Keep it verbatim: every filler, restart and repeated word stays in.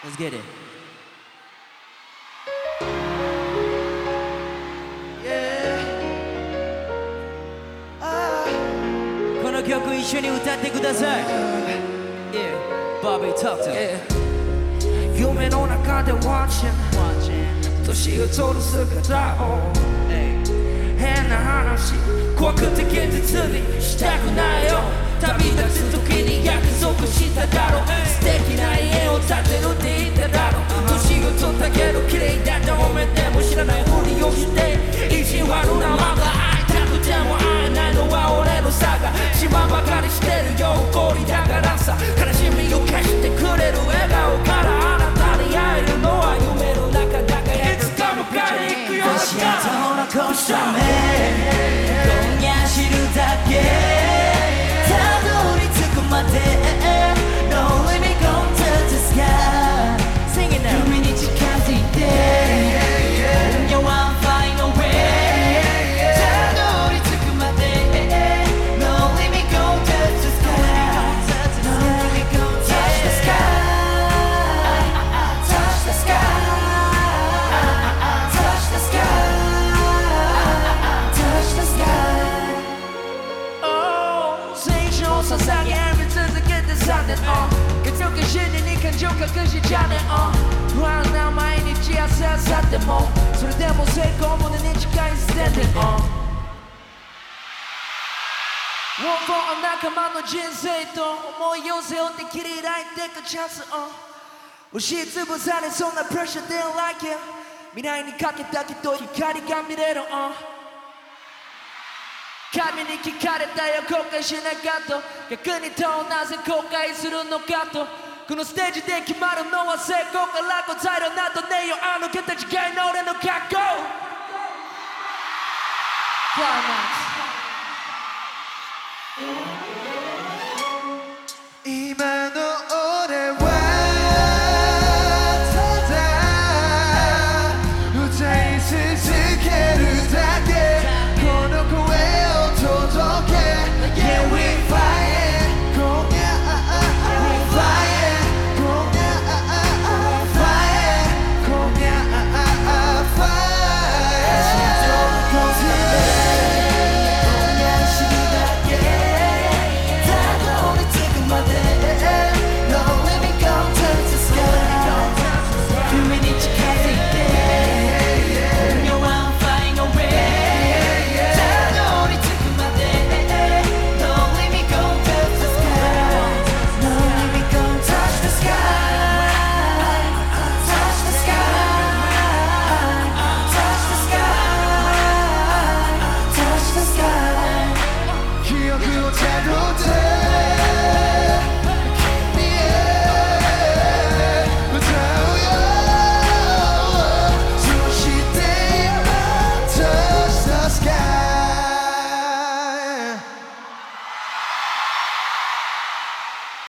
Let's get it. Yeah. Ah. この曲一緒に歌ってください。Yeah. Bobby talk to me. Yeah. 夢の中で watching 年を取る姿を、hey. 変な話怖くて現実にしたくないよ。旅立つ時に約束しただろう。素敵な家を建てるって言っただろう。年を取ったけど綺麗だったおめでも知らないふりをして意地悪なまま会いたくても会えないのは俺の差が自慢ばかりしてるよ怒りだからさ悲しみを消してくれる笑顔からあなたに会えるのは夢の中だからいつか迎えに行くよ足跡を残すため今夜知るだけまで No let me go touch the sky Sing it now 夢に近づいて今夜は flying away たどり着くまで No let me go touch the sky No let me go touch the sky Touch the sky Touch the sky Touch the sky Oh 青春を捧げ月曜日深夜に感情隠しちゃねん不安な毎日朝さってもそれでも成功胸に近いステンディング One for 仲間の人生と思いを背負って切り開いてくチャンス押しつぶされそうなプレッシャーで like it 未来にかけたけど光が見れる神に聞かれたよ後悔しなかった逆にとなぜ後悔するのかとこのステージで決まるのは成功から答えるなどねよあの形がいの俺の覚悟 Fly now